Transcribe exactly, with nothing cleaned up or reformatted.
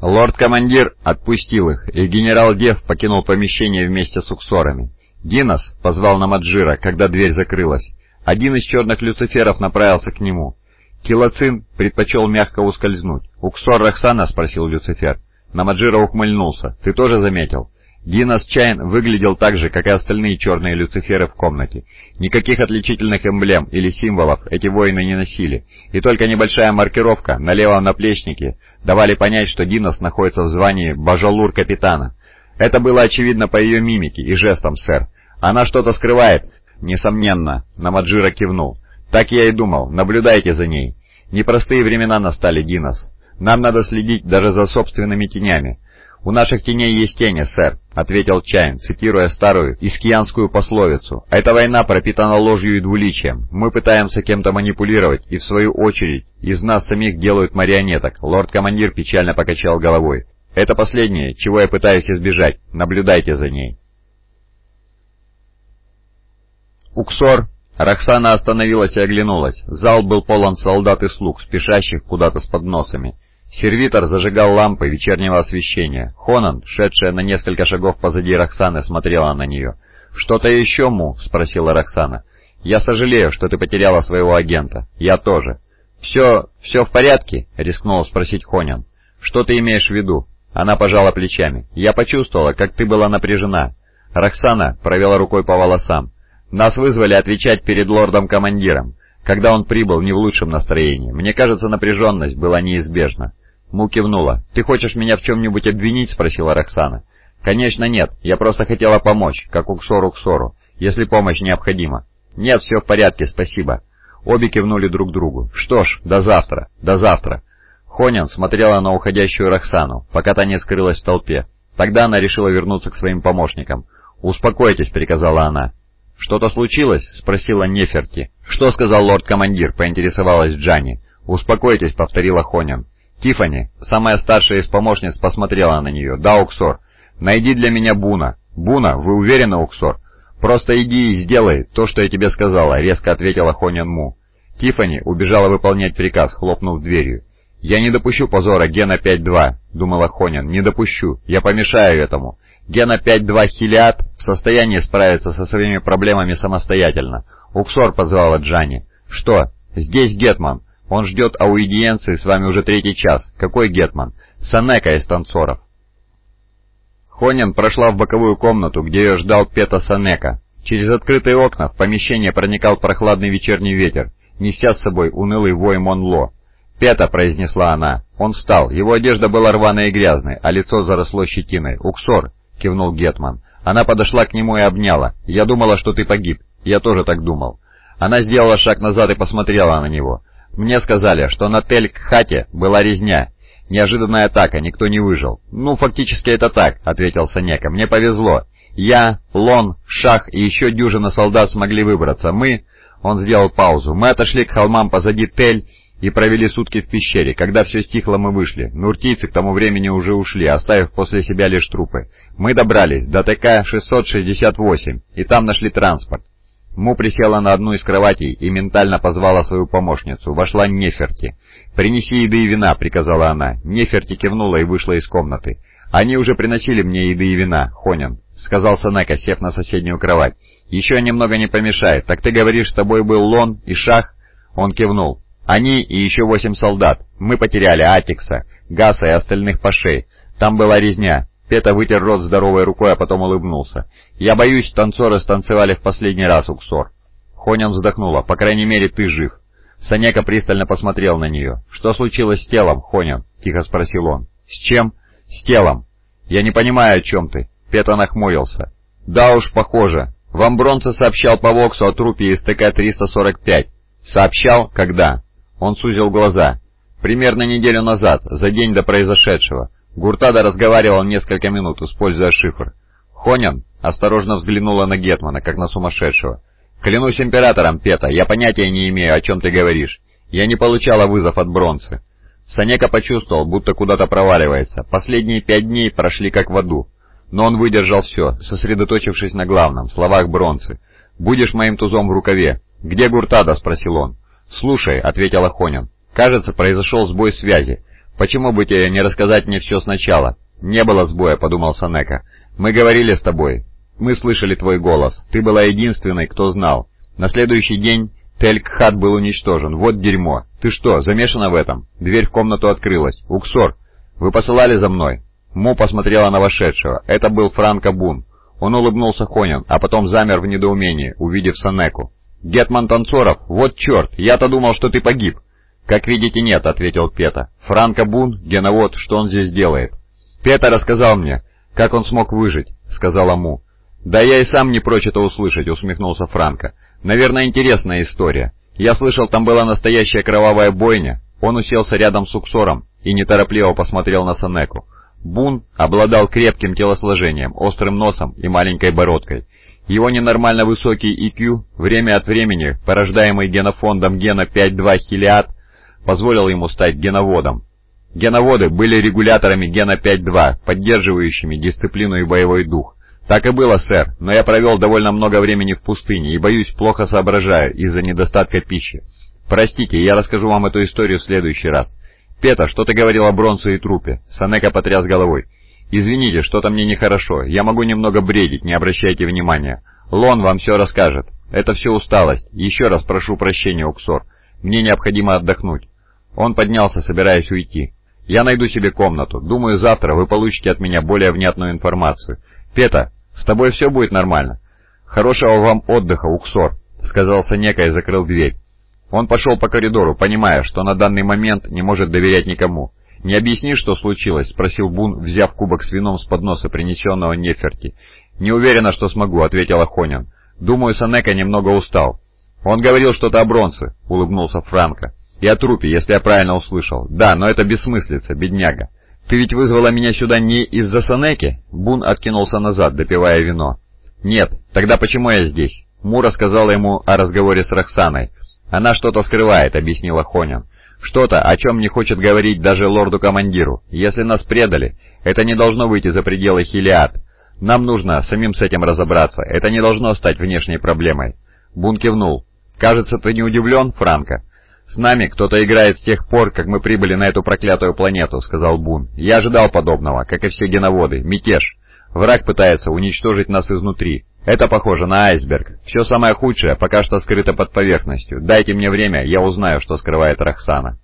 Лорд-командир отпустил их, и генерал Дев покинул помещение вместе с уксорами. «Динос!» — позвал Намаджира, когда дверь закрылась. Один из черных люциферов направился к нему. Килоцин предпочел мягко ускользнуть. «Уксор Роксана?» — спросил Люцифер. Намаджира ухмыльнулся. «Ты тоже заметил?» Динос Чайн выглядел так же, как и остальные черные люциферы в комнате. Никаких отличительных эмблем или символов эти воины не носили, и только небольшая маркировка на левом наплечнике давали понять, что Динос находится в звании бажалур-капитана. Это было очевидно по ее мимике и жестам, сэр. Она что-то скрывает? Несомненно, Намаджира кивнул. Так я и думал, наблюдайте за ней. Непростые времена настали, Динос. Нам надо следить даже за собственными тенями. «У наших теней есть тени, сэр», — ответил Чайн, цитируя старую искьянскую пословицу. «Эта война пропитана ложью и двуличием. Мы пытаемся кем-то манипулировать, и в свою очередь из нас самих делают марионеток». Лорд-командир печально покачал головой. «Это последнее, чего я пытаюсь избежать. Наблюдайте за ней». «Уксор». Роксана остановилась и оглянулась. Зал был полон солдат и слуг, спешащих куда-то с подносами. Сервитор зажигал лампы вечернего освещения. Хонан, шедшая на несколько шагов позади Роксаны, смотрела на нее. «Что-то еще, Му?» — спросила Роксана. «Я сожалею, что ты потеряла своего агента. Я тоже». «Все... все в порядке?» — рискнула спросить Хонан. «Что ты имеешь в виду?» Она пожала плечами. «Я почувствовала, как ты была напряжена». Роксана провела рукой по волосам. «Нас вызвали отвечать перед лордом-командиром, когда он прибыл не в лучшем настроении. Мне кажется, напряженность была неизбежна». Му кивнула. «Ты хочешь меня в чем-нибудь обвинить?» — спросила Роксана. «Конечно нет, я просто хотела помочь, как Уксор Уксору, если помощь необходима». «Нет, все в порядке, спасибо». Обе кивнули друг другу. «Что ж, до завтра, до завтра». Хонин смотрела на уходящую Роксану, пока та не скрылась в толпе. Тогда она решила вернуться к своим помощникам. «Успокойтесь», — приказала она. «Что-то случилось?» — спросила Неферти. «Что сказал лорд-командир?» — поинтересовалась Джанни. «Успокойтесь», — повторила Хонин. Тиффани, самая старшая из помощниц, посмотрела на нее. «Да, Уксор. Найди для меня Буна». «Буна? Вы уверены, Уксор?» «Просто иди и сделай то, что я тебе сказала», — резко ответила Хонин Му. Тиффани убежала выполнять приказ, хлопнув дверью. «Я не допущу позора Гена пять два», — думала Хонин. «Не допущу. Я помешаю этому. Гена пять два Хилиад в состоянии справиться со своими проблемами самостоятельно». «Уксор», — позвала Джанни. «Что? Здесь Гетман. Он ждет аудиенции с вами уже третий час. Какой Гетман?» «Санека из танцоров». Хонин прошла в боковую комнату, где ее ждал Пета Санека. Через открытые окна в помещение проникал прохладный вечерний ветер, неся с собой унылый вой Монло. «Пета», — произнесла она. Он встал. Его одежда была рваной и грязной, а лицо заросло щетиной. «Уксор», — кивнул Гетман. Она подошла к нему и обняла. «Я думала, что ты погиб. Я тоже так думал». Она сделала шаг назад и посмотрела на него. «Мне сказали, что на Тель-Кхате была резня. Неожиданная атака, никто не выжил». «Ну, фактически это так», — ответил Санека. «Мне повезло. Я, Лон, Шах и еще дюжина солдат смогли выбраться. Мы...» Он сделал паузу. «Мы отошли к холмам позади Тель и провели сутки в пещере. Когда все стихло, мы вышли. Нуртийцы к тому времени уже ушли, оставив после себя лишь трупы. Мы добрались до ТК шестьсот шестьдесят восемь, и там нашли транспорт». Му присела на одну из кроватей и ментально позвала свою помощницу. Вошла Неферти. «Принеси еды и вина», — приказала она. Неферти кивнула и вышла из комнаты. «Они уже приносили мне еды и вина, Хонин», — сказал Санека, сев на соседнюю кровать. «Еще немного не помешает. Так ты говоришь, с тобой был Лон и Шах?» Он кивнул. «Они и еще восемь солдат. Мы потеряли Атикса, Гаса и остальных пашей. Там была резня». Пета вытер рот здоровой рукой, а потом улыбнулся. «Я боюсь, танцоры станцевали в последний раз, Уксор». Хонин вздохнула. «По крайней мере, ты жив». Санека пристально посмотрел на нее. «Что случилось с телом, Хонин?» — тихо спросил он. «С чем?» «С телом». «Я не понимаю, о чем ты». Пета нахмурился. «Да уж, похоже. Вам Бронце сообщал по Воксу о трупе из ТК триста сорок пять». «Сообщал? Когда?» Он сузил глаза. «Примерно неделю назад, за день до произошедшего». Гуртада разговаривал несколько минут, используя шифр. Хонин осторожно взглянула на Гетмана, как на сумасшедшего. «Клянусь императором, Пета, я понятия не имею, о чем ты говоришь. Я не получала вызов от Бронцы». Санека почувствовал, будто куда-то проваливается. Последние пять дней прошли как в аду. Но он выдержал все, сосредоточившись на главном, словах Бронцы. «Будешь моим тузом в рукаве». «Где Гуртада?» — спросил он. «Слушай», — ответила Хонин. «Кажется, произошел сбой связи. «Почему бы тебе не рассказать мне все сначала?» «Не было сбоя», — подумал Сенека. «Мы говорили с тобой. Мы слышали твой голос. Ты была единственной, кто знал. На следующий день Тель-Кхат был уничтожен. Вот дерьмо. Ты что, замешана в этом?» Дверь в комнату открылась. «Уксор, вы посылали за мной?» Му посмотрела на вошедшего. Это был Франко Бун. Он улыбнулся Хонин, а потом замер в недоумении, увидев Сенеку. «Гетман Танцоров? Вот черт! Я-то думал, что ты погиб!» «Как видите, нет», — ответил Пета. «Франко Бун, геновод, что он здесь делает?» «Пета рассказал мне, как он смог выжить», — сказала Му. «Да я и сам не прочь это услышать», — усмехнулся Франко. «Наверное, интересная история. Я слышал, там была настоящая кровавая бойня». Он уселся рядом с Уксором и неторопливо посмотрел на Сенеку. Бун обладал крепким телосложением, острым носом и маленькой бородкой. Его ненормально высокий И Кью, время от времени порождаемый генофондом гена пять два хилиад, позволил ему стать геноводом. Геноводы были регуляторами гена пять два, поддерживающими дисциплину и боевой дух. «Так и было, сэр, но я провел довольно много времени в пустыне и, боюсь, плохо соображаю из-за недостатка пищи. Простите, я расскажу вам эту историю в следующий раз. Пета, что ты говорил о бронце и трупе?» Сенека потряс головой. «Извините, что-то мне нехорошо. Я могу немного бредить, не обращайте внимания. Лон вам все расскажет. Это все усталость. Еще раз прошу прощения, Уксор. Мне необходимо отдохнуть». Он поднялся, собираясь уйти. «Я найду себе комнату. Думаю, завтра вы получите от меня более внятную информацию. Пета, с тобой все будет нормально?» «Хорошего вам отдыха, Уксор», — сказал Сенека и закрыл дверь. Он пошел по коридору, понимая, что на данный момент не может доверять никому. «Не объяснишь, что случилось?» — спросил Бун, взяв кубок с вином с подноса, принесенного Неферти. «Не уверена, что смогу», — ответила Хонин. «Думаю, Сенека немного устал». «Он говорил что-то о бронце», — улыбнулся Франко. «И о трупе, если я правильно услышал. Да, но это бессмыслица, бедняга. Ты ведь вызвала меня сюда не из-за Сенеки?» Бун откинулся назад, допивая вино. «Нет. Тогда почему я здесь?» Му рассказала ему о разговоре с Роксаной. «Она что-то скрывает», — объяснила Хонин. «Что-то, о чем не хочет говорить даже лорду-командиру. Если нас предали, это не должно выйти за пределы Хилиад. Нам нужно самим с этим разобраться. Это не должно стать внешней проблемой». Бун кивнул. «Кажется, ты не удивлен, Франко?» «С нами кто-то играет с тех пор, как мы прибыли на эту проклятую планету», — сказал Бун. «Я ожидал подобного, как и все геноводы. Мятеж. Враг пытается уничтожить нас изнутри. Это похоже на айсберг. Все самое худшее пока что скрыто под поверхностью. Дайте мне время, я узнаю, что скрывает Роксана».